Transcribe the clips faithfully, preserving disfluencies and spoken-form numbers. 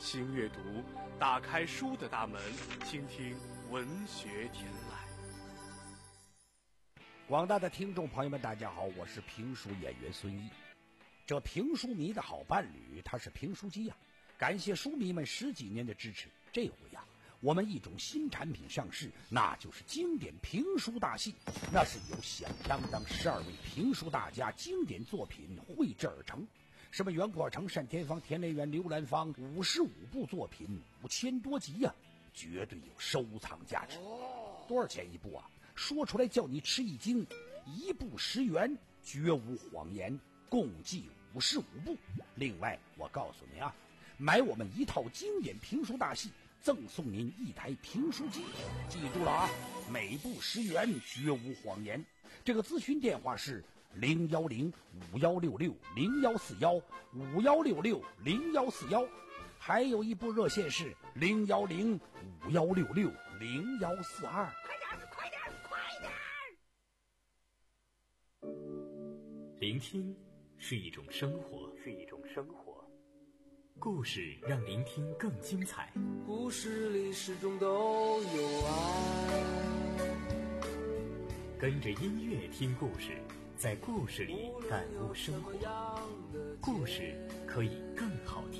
新阅读，打开书的大门，倾听文学天籁。 广大的听众朋友们，大家好，我是评书演员孙毅。这评书迷的好伴侣，他是评书机呀、啊！感谢书迷们十几年的支持。这回呀、啊，我们一种新产品上市，那就是经典评书大戏。那是由响当当十二位评书大家经典作品绘制而成。什么袁阔成、单田芳、田连元、刘兰芳，五十五部作品，五千多集呀、啊，绝对有收藏价值。多少钱一部啊？说出来叫你吃一惊，一部十元，绝无谎言，共计五十五部。另外，我告诉你啊，买我们一套经典评书大戏，赠送您一台评书机。记住了啊，每部十元，绝无谎言。这个咨询电话是零幺零五幺六六零幺四幺五幺六六零幺四幺，还有一部热线是零幺零五幺六六零幺四二。 快点，快点！ 聆听是一种生活，是一种生活。故事让聆听更精彩。 故事里始终都有爱。 跟着音乐听故事，在故事里感悟生活。故事可以更好听。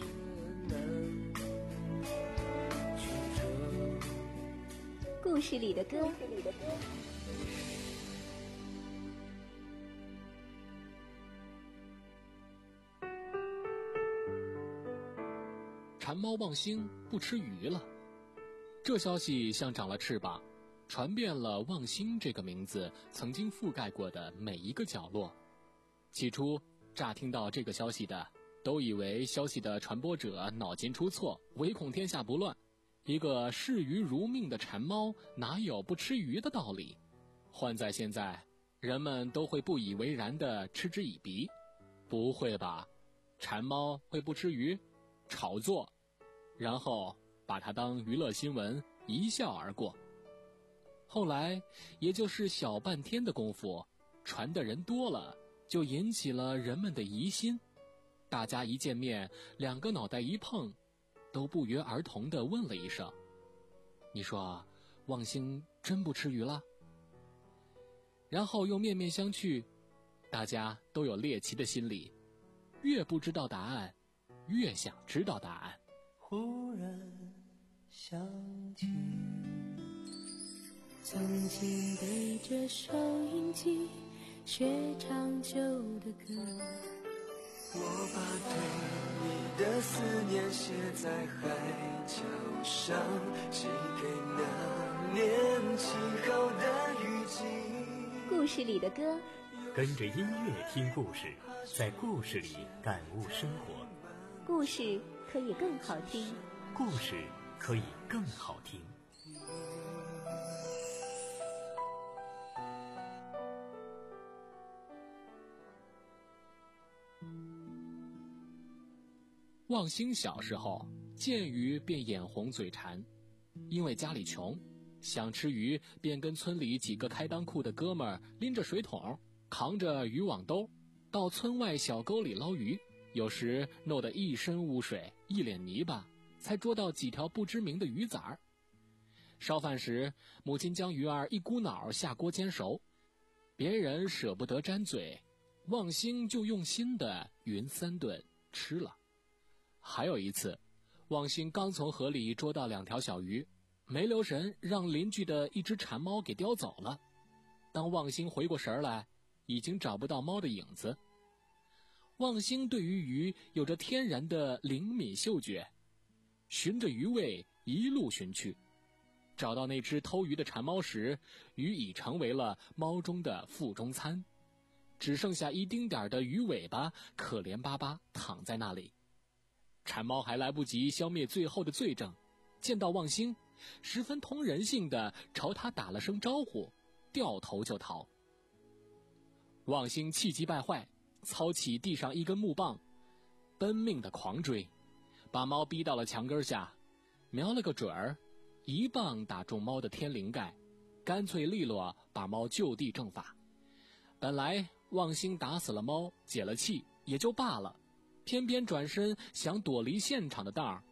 故事里的歌。 馋猫望星不吃鱼了，这消息像长了翅膀，传遍了望星这个名字曾经覆盖过的每一个角落。起初乍听到这个消息的都以为消息的传播者脑筋出错，唯恐天下不乱。一个视鱼如命的馋猫哪有不吃鱼的道理？换在现在，人们都会不以为然地嗤之以鼻。不会吧，馋猫会不吃鱼？炒作，然后把它当娱乐新闻一笑而过。后来也就是小半天的功夫，传的人多了，就引起了人们的疑心。大家一见面，两个脑袋一碰，都不约而同地问了一声：你说望星真不吃鱼了？然后又面面相觑，大家都有猎奇的心理，越不知道答案，越想知道答案。 忽然想起曾经对着收音机学长久的歌， 我把对你的思念写在海角上，寄给那年晴好的雨季。 故事里的歌， 跟着音乐听故事，在故事里感悟生活。 故事可以更好听， 故事可以更好听。 望星小时候见鱼便眼红嘴馋，因为家里穷，想吃鱼便跟村里几个开裆裤的哥们儿拎着水桶，扛着渔网兜，到村外小沟里捞鱼。有时弄得一身污水，一脸泥巴，才捉到几条不知名的鱼崽儿。烧饭时，母亲将鱼儿一股脑下锅煎熟，别人舍不得沾嘴，望星就用心的匀三顿吃了。还有一次，望星刚从河里捉到两条小鱼，没留神让邻居的一只馋猫给叼走了。当望星回过神来，已经找不到猫的影子。望星对于鱼有着天然的灵敏嗅觉，循着鱼味一路寻去，找到那只偷鱼的馋猫时，鱼已成为了猫中的腹中餐，只剩下一丁点的鱼尾巴可怜巴巴躺在那里。馋猫还来不及消灭最后的罪证，见到望星，十分通人性的朝他打了声招呼，掉头就逃。望星气急败坏，操起地上一根木棒，奔命的狂追，把猫逼到了墙根下，瞄了个准儿，一棒打中猫的天灵盖，干脆利落把猫就地正法。本来望星打死了猫，解了气也就罢了，偏偏转身想躲离现场的当儿，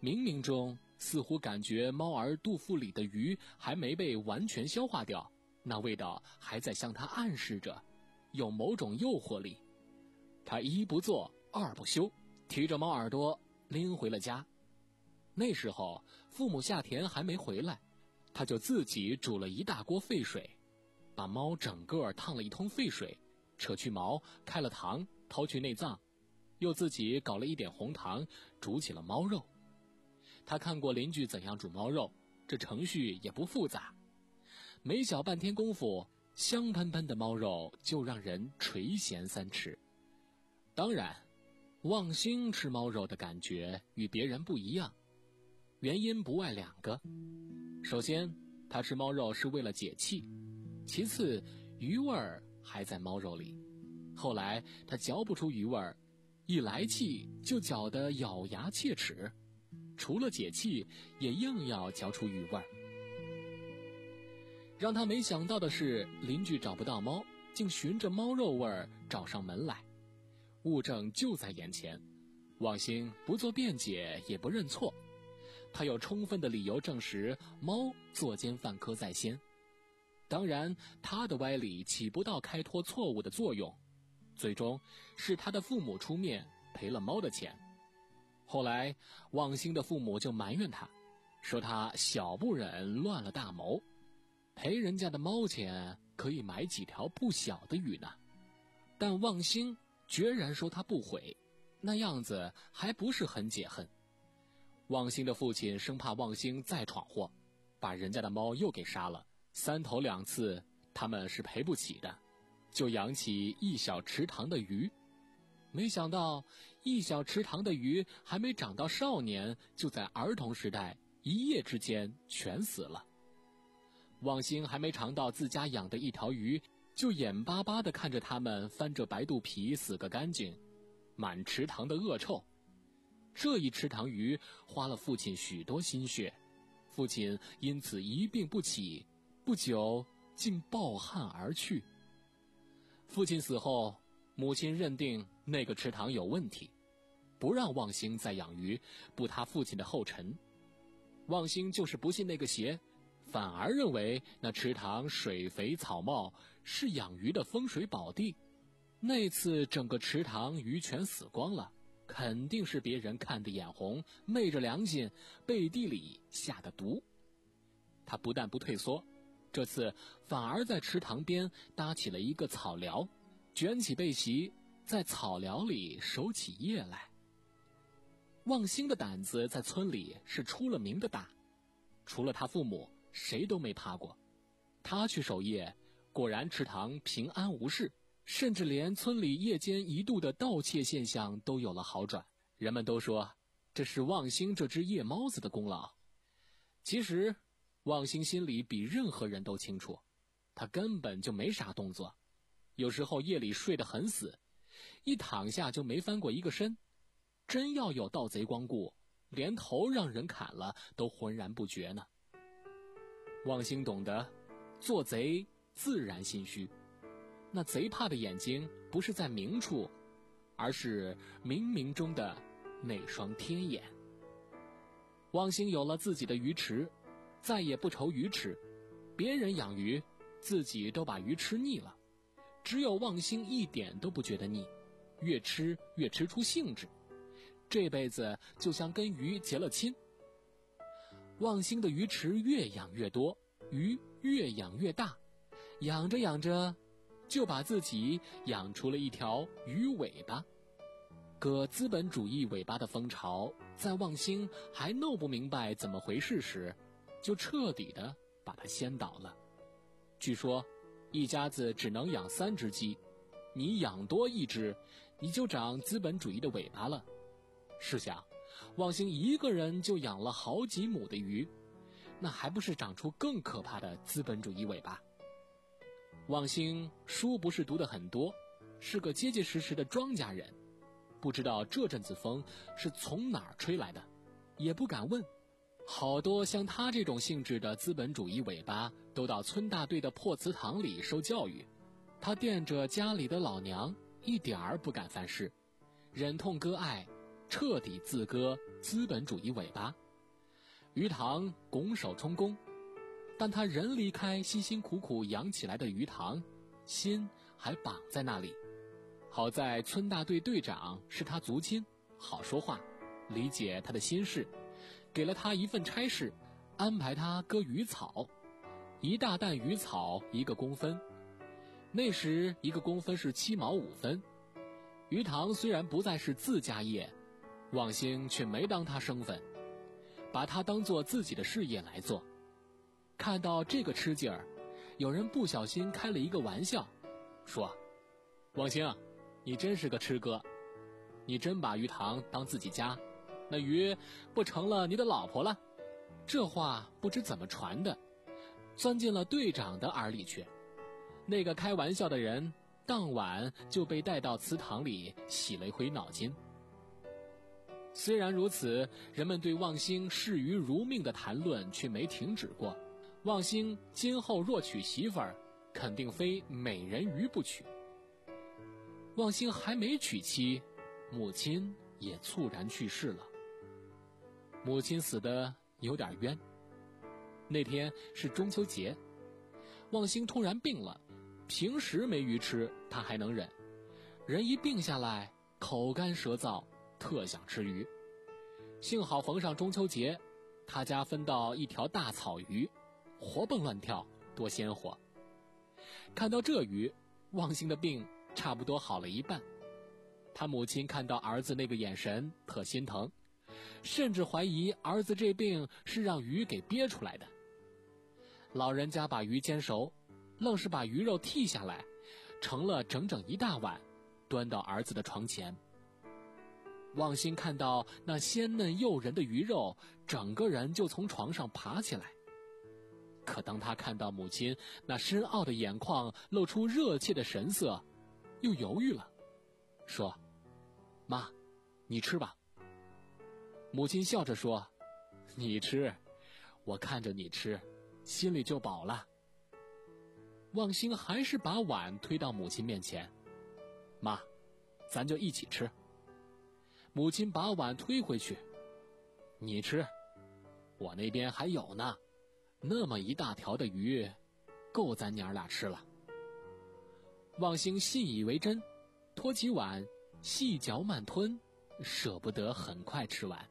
冥冥中似乎感觉猫儿肚腹里的鱼还没被完全消化掉，那味道还在向他暗示着有某种诱惑力。他一不做二不休，提着猫耳朵拎回了家。那时候父母下田还没回来，他就自己煮了一大锅沸水，把猫整个烫了一通沸水，扯去毛，开了膛，掏去内脏，又自己搞了一点红糖，煮起了猫肉。他看过邻居怎样煮猫肉，这程序也不复杂，没小半天功夫，香喷喷的猫肉就让人垂涎三尺。当然，望星吃猫肉的感觉与别人不一样，原因不外两个。首先，他吃猫肉是为了解气，其次，鱼味儿还在猫肉里。后来他嚼不出鱼味儿，一来气就嚼得咬牙切齿，除了解气，也硬要嚼出鱼味儿。让他没想到的是，邻居找不到猫，竟循着猫肉味儿找上门来。物证就在眼前，望星不做辩解，也不认错，他有充分的理由证实猫作奸犯科在先。当然，他的歪理起不到开脱错误的作用，最终是他的父母出面赔了猫的钱。后来，望星的父母就埋怨他，说他小不忍乱了大谋，赔人家的猫钱可以买几条不小的鱼呢。但望星决然说他不悔，那样子还不是很解恨。望星的父亲生怕望星再闯祸，把人家的猫又给杀了，三头两次他们是赔不起的，就养起一小池塘的鱼。没想到一小池塘的鱼还没长到少年，就在儿童时代一夜之间全死了。望星还没尝到自家养的一条鱼，就眼巴巴地看着它们翻着白肚皮死个干净，满池塘的恶臭。这一池塘鱼花了父亲许多心血，父亲因此一病不起，不久竟抱憾而去。父亲死后，母亲认定那个池塘有问题，不让望星再养鱼，步他父亲的后尘。望星就是不信那个邪，反而认为那池塘水肥草茂，是养鱼的风水宝地。那次整个池塘鱼全死光了，肯定是别人看得眼红，昧着良心，背地里下的毒。他不但不退缩，这次反而在池塘边搭起了一个草寮，卷起被席，在草寮里守起夜来。望星的胆子在村里是出了名的大，除了他父母，谁都没怕过。他去守夜，果然池塘平安无事，甚至连村里夜间一度的盗窃现象都有了好转。人们都说这是望星这只夜猫子的功劳。其实望星心里比任何人都清楚，他根本就没啥动作，有时候夜里睡得很死，一躺下就没翻过一个身。真要有盗贼光顾，连头让人砍了都浑然不觉呢。望星懂得，做贼自然心虚，那贼怕的眼睛不是在明处，而是冥冥中的那双天眼。望星有了自己的鱼池，再也不愁鱼吃，别人养鱼，自己都把鱼吃腻了，只有望星一点都不觉得腻，越吃越吃出兴致，这辈子就像跟鱼结了亲。望星的鱼池越养越多，鱼越养越大，养着养着就把自己养出了一条鱼尾巴。割资本主义尾巴的风潮在望星还弄不明白怎么回事时，就彻底的把它掀倒了。据说一家子只能养三只鸡，你养多一只，你就长资本主义的尾巴了。试想，望星一个人就养了好几亩的鱼，那还不是长出更可怕的资本主义尾巴？望星书不是读得很多，是个结结实实的庄稼人，不知道这阵子风是从哪儿吹来的，也不敢问。好多像他这种性质的资本主义尾巴都到村大队的破祠堂里受教育，他惦着家里的老娘，一点儿不敢犯事，忍痛割爱， 彻底自割资本主义尾巴。鱼塘拱手充公，但他人离开辛辛苦苦养起来的鱼塘，心还绑在那里。好在村大队队长是他族亲，好说话，理解他的心事，给了他一份差事，安排他割鱼草。一大担鱼草一个工分，那时一个工分是七毛五分。鱼塘虽然不再是自家业，望星却没当他生分，把它当作自己的事业来做。看到这个吃劲儿，有人不小心开了一个玩笑，说：望星，你真是个吃哥，你真把鱼塘当自己家，那鱼不成了你的老婆了？这话不知怎么传的，钻进了队长的耳里去。那个开玩笑的人当晚就被带到祠堂里洗了一回脑筋。虽然如此，人们对望星视鱼如命的谈论却没停止过。望星今后若娶媳妇儿，肯定非美人鱼不娶。望星还没娶妻，母亲也猝然去世了。母亲死得有点冤。那天是中秋节，望星突然病了，平时没鱼吃他还能忍，人一病下来，口干舌燥，特想吃鱼。幸好逢上中秋节，他家分到一条大草鱼，活蹦乱跳，多鲜活。看到这鱼，望星的病差不多好了一半。他母亲看到儿子那个眼神，特心疼，甚至怀疑儿子这病是让鱼给憋出来的。老人家把鱼煎熟，愣是把鱼肉剔下来，盛了整整一大碗，端到儿子的床前。望星看到那鲜嫩诱人的鱼肉，整个人就从床上爬起来。可当他看到母亲那深奥的眼眶露出热切的神色，又犹豫了，说：妈，你吃吧。母亲笑着说：你吃，我看着你吃，心里就饱了。望星还是把碗推到母亲面前：妈，咱就一起吃。母亲把碗推回去：你吃，我那边还有呢，那么一大条的鱼，够咱娘俩吃了。望星信以为真，托起碗，细嚼慢吞，舍不得很快吃完。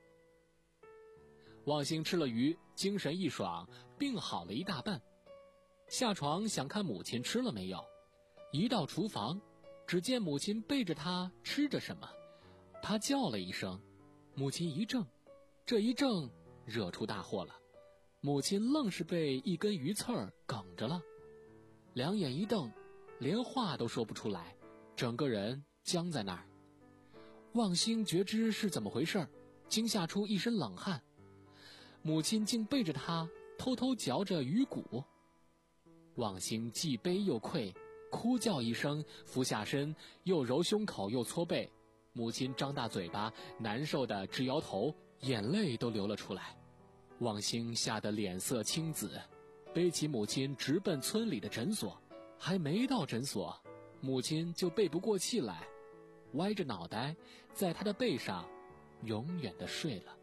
望星吃了鱼，精神一爽，病好了一大半。下床想看母亲吃了没有，一到厨房，只见母亲背着他吃着什么。他叫了一声，母亲一怔，这一怔惹出大祸了。母亲愣是被一根鱼刺儿梗着了，两眼一瞪，连话都说不出来，整个人僵在那儿。望星觉知是怎么回事，惊吓出一身冷汗。母亲竟背着他偷偷嚼着鱼骨。望星既悲又愧，哭叫一声，俯下身，又揉胸口又搓背。母亲张大嘴巴，难受的直摇头，眼泪都流了出来。望星吓得脸色青紫，背起母亲直奔村里的诊所。还没到诊所，母亲就背不过气来，歪着脑袋在他的背上永远的睡了。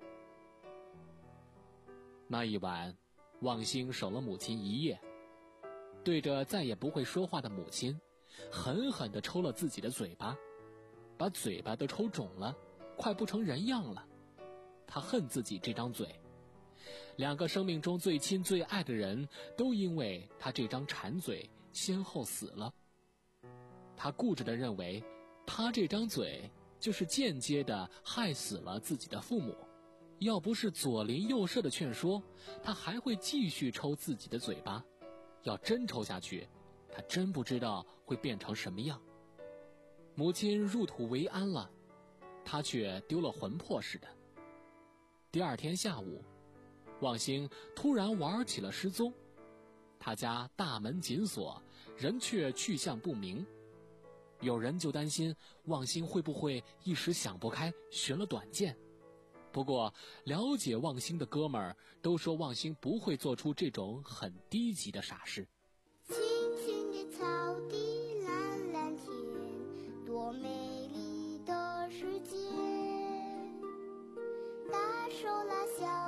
那一晚，望星守了母亲一夜，对着再也不会说话的母亲，狠狠地抽了自己的嘴巴，把嘴巴都抽肿了，快不成人样了。他恨自己这张嘴，两个生命中最亲最爱的人都因为他这张馋嘴先后死了。他固执地认为，他这张嘴就是间接地害死了自己的父母。要不是左邻右舍的劝说，他还会继续抽自己的嘴巴。要真抽下去，他真不知道会变成什么样。母亲入土为安了，他却丢了魂魄似的。第二天下午，望星突然玩起了失踪。他家大门紧锁，人却去向不明。有人就担心望星会不会一时想不开，寻了短见。不过了解望星的哥们儿都说，望星不会做出这种很低级的傻事。 青青的草地，蓝蓝天，多美丽的世界。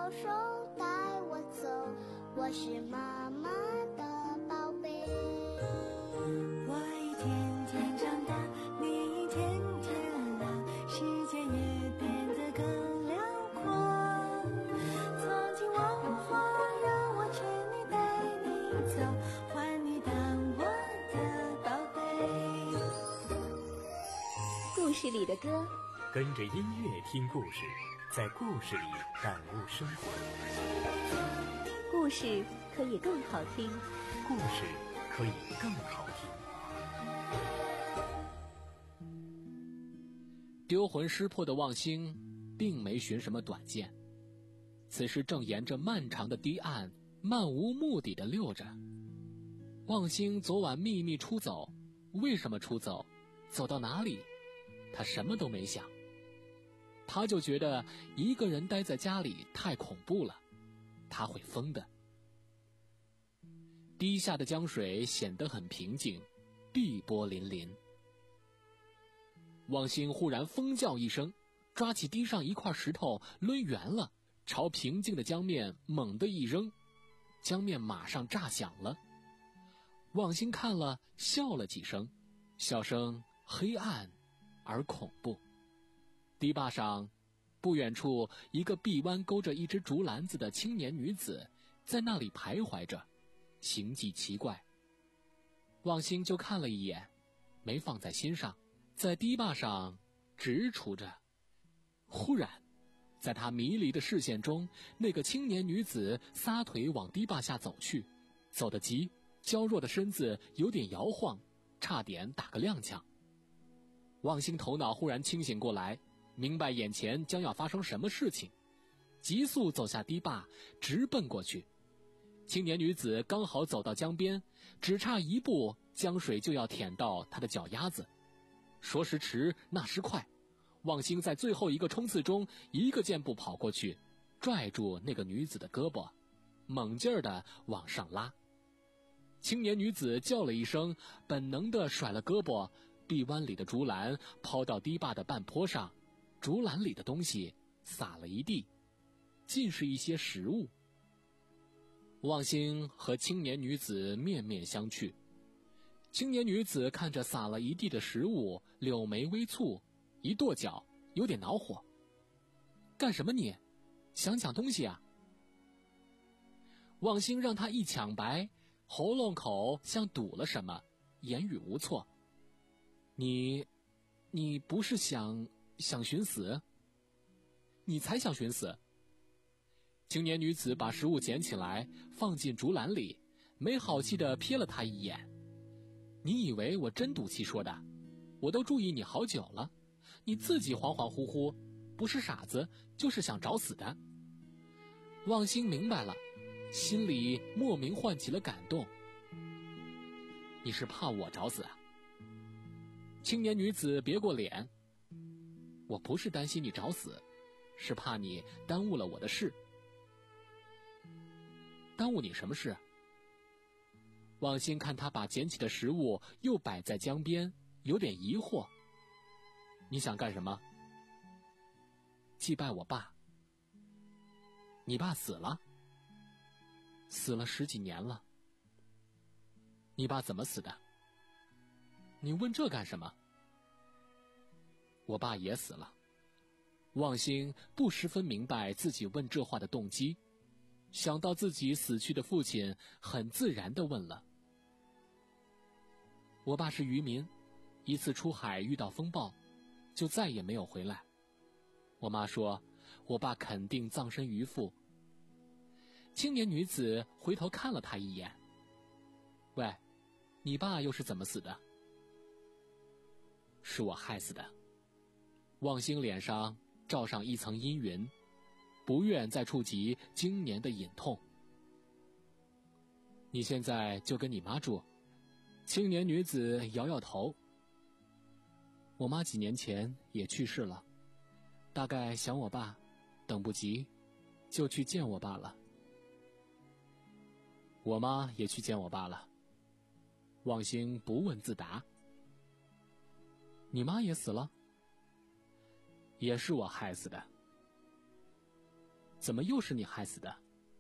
手手带我走，我是妈妈的宝贝。 我一天天长大，你一天天老，世界也变得更辽阔。从今往后，让我牵你带你走，还你当我的宝贝。 故事里的歌， 跟着音乐听故事，在故事里感悟生活。 故事可以更好听。 故事可以更好听。 丢魂失魄的望星并没寻什么短见，此时正沿着漫长的堤岸漫无目的地溜着。望星昨晚秘密出走，为什么出走，走到哪里，他什么都没想。他就觉得一个人待在家里太恐怖了，他会疯的。堤下的江水显得很平静，碧波粼粼。望星忽然疯叫一声，抓起堤上一块石头抡圆了，朝平静的江面猛地一扔，江面马上炸响了。望星看了，笑了几声，笑声黑暗而恐怖。堤坝上不远处，一个臂弯勾着一只竹篮子的青年女子在那里徘徊着，形迹奇怪。望星就看了一眼，没放在心上，在堤坝上直杵着。忽然在他迷离的视线中，那个青年女子撒腿往堤坝下走去，走得急，娇弱的身子有点摇晃，差点打个踉跄。望星头脑忽然清醒过来，明白眼前将要发生什么事情，急速走下堤坝，直奔过去。青年女子刚好走到江边，只差一步，江水就要舔到她的脚丫子。说时迟，那时快，望星在最后一个冲刺中，一个箭步跑过去，拽住那个女子的胳膊，猛劲儿地往上拉。青年女子叫了一声，本能地甩了胳膊，臂弯里的竹篮抛到堤坝的半坡上，竹篮里的东西洒了一地，尽是一些食物。望星和青年女子面面相觑，青年女子看着洒了一地的食物，柳眉微蹙，一跺脚，有点恼火。干什么你？想抢东西啊？望星让她一抢白，喉咙口像堵了什么，言语无措。你你不是想想寻死？你才想寻死。青年女子把食物捡起来放进竹篮里，没好气地瞥了他一眼。你以为我真赌气说的？我都注意你好久了，你自己恍恍惚惚，不是傻子就是想找死的。望星明白了，心里莫名唤起了感动。你是怕我找死啊？青年女子别过脸。我不是担心你找死，是怕你耽误了我的事。耽误你什么事？望星看他把捡起的食物又摆在江边，有点疑惑。你想干什么？祭拜我爸。你爸死了？死了十几年了。你爸怎么死的？你问这干什么？我爸也死了。望星不十分明白自己问这话的动机，想到自己死去的父亲，很自然地问了。我爸是渔民，一次出海遇到风暴，就再也没有回来。我妈说，我爸肯定葬身鱼腹。青年女子回头看了他一眼。喂，你爸又是怎么死的？是我害死的。望星脸上罩上一层阴云，不愿再触及经年的隐痛。你现在就跟你妈住？青年女子摇摇头。我妈几年前也去世了，大概想我爸，等不及，就去见我爸了。我妈也去见我爸了。望星不问自答。你妈也死了？也是我害死的。 怎么又是你害死的？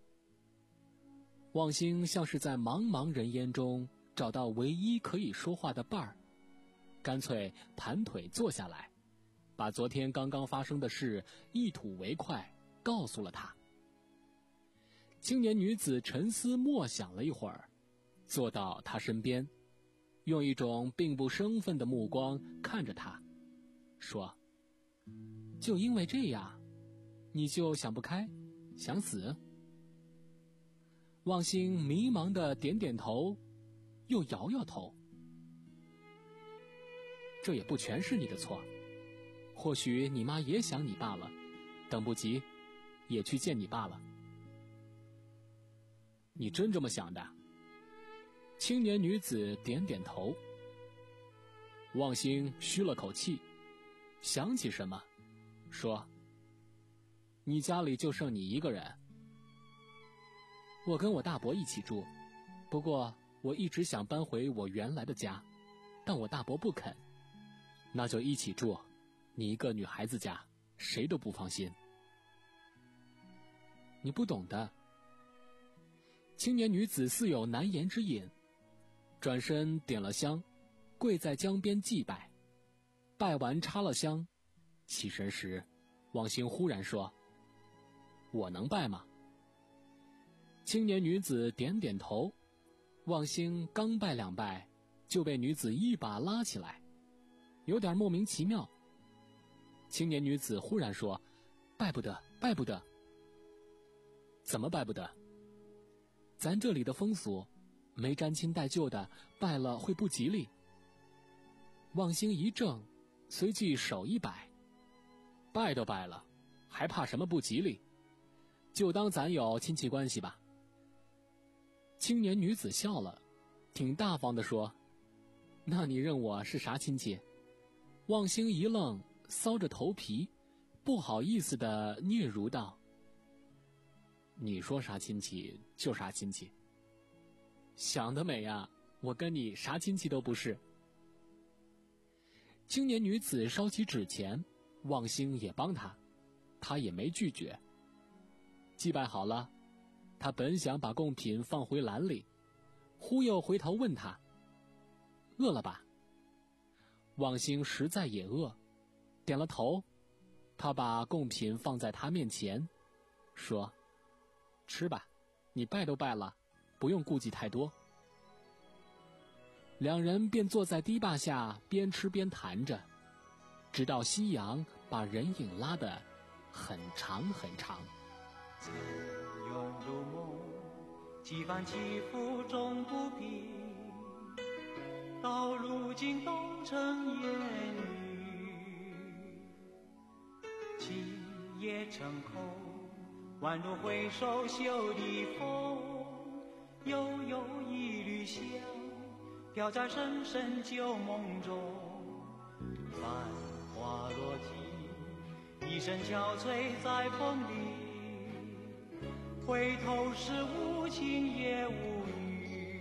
望星像是在茫茫人烟中找到唯一可以说话的伴儿，干脆盘腿坐下来，把昨天刚刚发生的事一吐为快告诉了他。青年女子沉思默想了一会儿，坐到他身边，用一种并不生分的目光看着他，说：就因为这样，你就想不开，想死？望星迷茫地点点头，又摇摇头。这也不全是你的错，或许你妈也想你罢了，等不及，也去见你爸了。你真这么想的？青年女子点点头。望星吁了口气，想起什么，说：你家里就剩你一个人。我跟我大伯一起住，不过我一直想搬回我原来的家，但我大伯不肯。那就一起住，你一个女孩子家，谁都不放心。你不懂的。青年女子似有难言之隐，转身点了香，跪在江边祭拜。拜完插了香，起身时，望星忽然说：我能拜吗？青年女子点点头。望星刚拜两拜，就被女子一把拉起来，有点莫名其妙。青年女子忽然说：拜不得，拜不得。怎么拜不得？咱这里的风俗，没沾亲带旧的拜了会不吉利。望星一怔，随即手一摆：拜都拜了，还怕什么不吉利？就当咱有亲戚关系吧。青年女子笑了，挺大方地说：那你认我是啥亲戚？望星一愣，搔着头皮，不好意思地嗫嚅道：你说啥亲戚就啥亲戚。想得美呀，我跟你啥亲戚都不是。青年女子烧起纸钱，望星也帮她，她也没拒绝。祭拜好了，她本想把贡品放回篮里，忽又回头问她：饿了吧？望星实在也饿，点了头。她把贡品放在她面前，说：吃吧，你拜都拜了，不用顾忌太多。两人便坐在堤坝下，边吃边谈着，直到夕阳把人影拉得很长很长。 曾拥入梦，几番起伏终不平，到如今都成烟雨。今夜成空，宛如回首袖的风，悠悠一缕香，飘在深深旧梦中。繁花落尽，一声憔悴在风里，回头时无情也无语。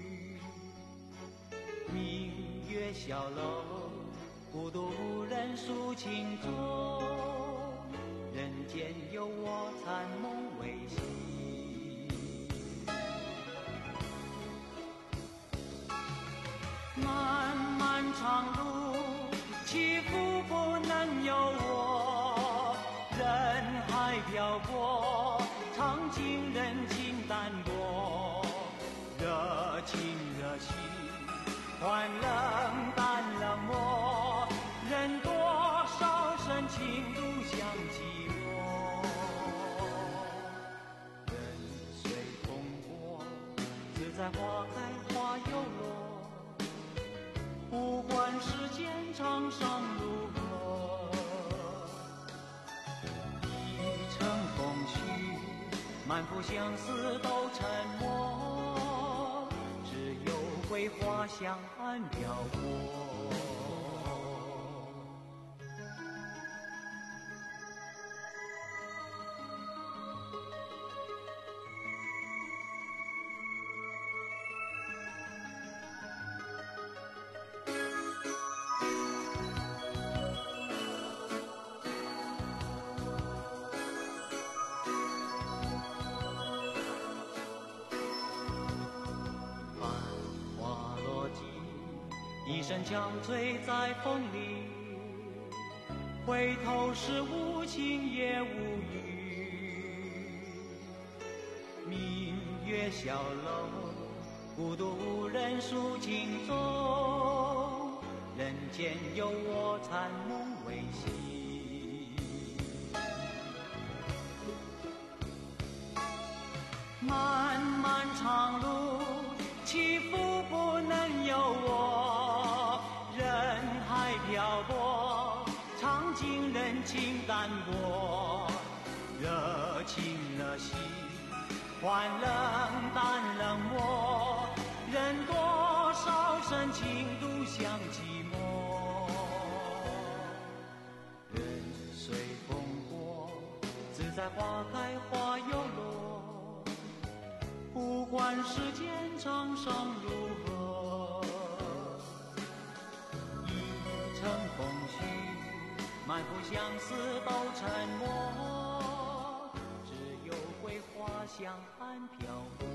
明月小楼，孤独无人诉情衷，人间有我残梦未醒。漫漫长路，起伏不能由我，人海漂泊，尝尽人情淡薄。热情热情，换冷淡冷漠，任多少深情独向寂寞。人随风过，自在花开花又落，不管世间沧桑如何。一程风去，满腹相思都沉默，只有桂花香飘过。 声憔悴在风里，回头是无情也无语。明月小楼，孤独无人诉情衷，人间有我残梦未醒。漫漫长路，起伏不能由我，人海漂泊，尝尽人情淡薄，热情热心，换冷淡冷漠，任多少深情独享寂寞。任随风过，自在花开花又落，不管世间沧桑如何，一程风絮，满腹相思都沉默，只有桂花香岸飘过。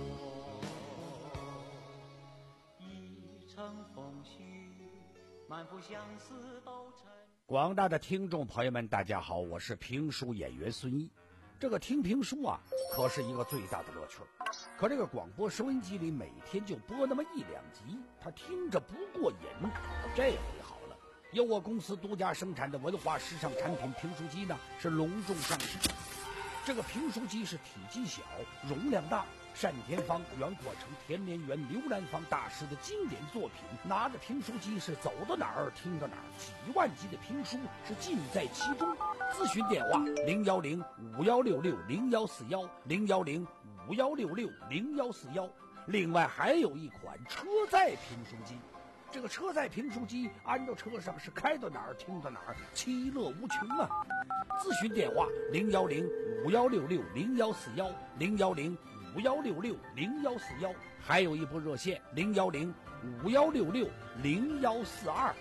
一程风絮，满腹相思都沉默。 广大的听众朋友们，大家好，我是评书演员孙一。这个听评书啊，可是一个最大的乐趣。可这个广播收音机里每天就播那么一两集，他听着不过瘾。这回好了，由我公司独家生产的文化时尚产品评书机呢，是隆重上市。这个评书机是体积小，容量大，单田芳、袁国成、田连元、刘兰芳大师的经典作品，拿着评书机是走到哪儿听到哪儿，几万集的评书是尽在其中。咨询电话零幺零五幺六六零幺四幺零幺零五幺六六零幺四幺。另外还有一款车载评书机，这个车载评书机安到车上是开到哪儿听到哪儿，其乐无穷啊！咨询电话零幺零五幺六六零幺四幺零幺零五幺六六零幺四幺，还有一部热线零幺零五幺六六零幺四二。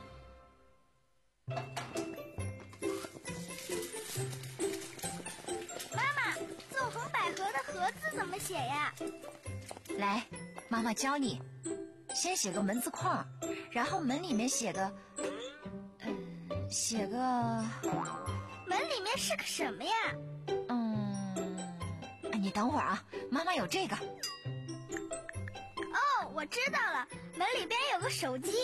盒子怎么写呀？ 来，妈妈教你。先写个门字框，然后门里面写个，嗯，写个。 门里面是个什么呀？ 嗯，你等会儿啊，妈妈有这个。 哦，我知道了，门里边有个手机。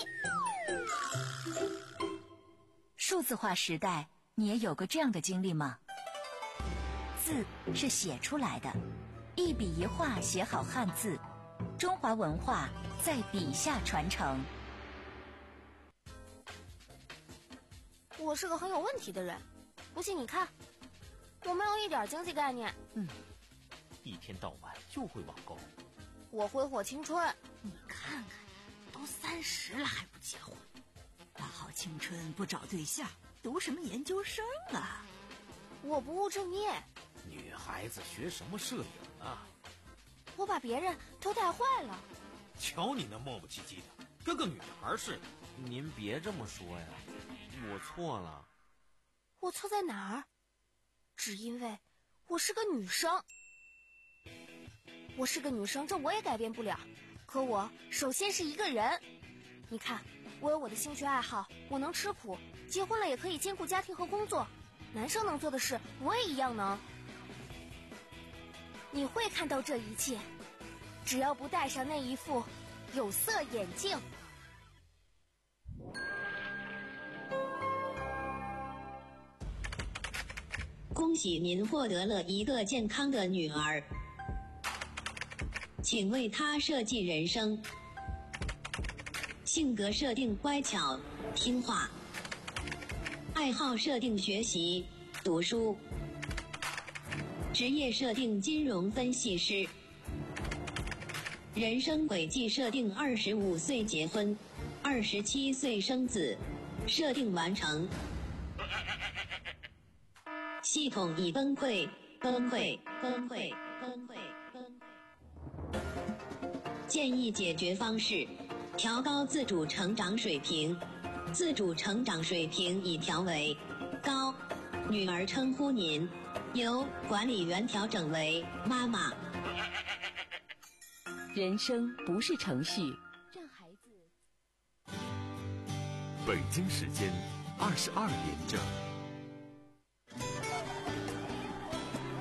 数字化时代，你也有过这样的经历吗？字是写出来的，一笔一画写好汉字，中华文化在笔下传承。 我是个很有问题的人，不信你看，我没有一点经济概念。 嗯，一天到晚就会网购。 我挥霍青春。 你看看，都三十了还不结婚，大好青春不找对象，读什么研究生啊？ 我不务正业。 女孩子学什么摄影啊？ 我把别人都带坏了。 瞧你那磨磨唧唧的，跟个女孩似的。 您别这么说呀，我错了。 我错在哪儿？只因为我是个女生。我是个女生，这我也改变不了。可我首先是一个人。你看，我有我的兴趣爱好，我能吃苦，结婚了也可以兼顾家庭和工作。男生能做的事，我也一样能。你会看到这一切，只要不戴上那一副有色眼镜。 恭喜您获得了一个健康的女儿，请为她设计人生。性格设定乖巧听话，爱好设定学习读书，职业设定金融分析师，人生轨迹设定二十五岁结婚，二十七岁生子，设定完成。系统已崩溃，崩溃，崩溃，崩溃，崩溃。建议解决方式：调高自主成长水平。自主成长水平已调为高，女儿称呼您，由管理员调整为妈妈。 人生不是程序， 让孩子北京时间二十二点整。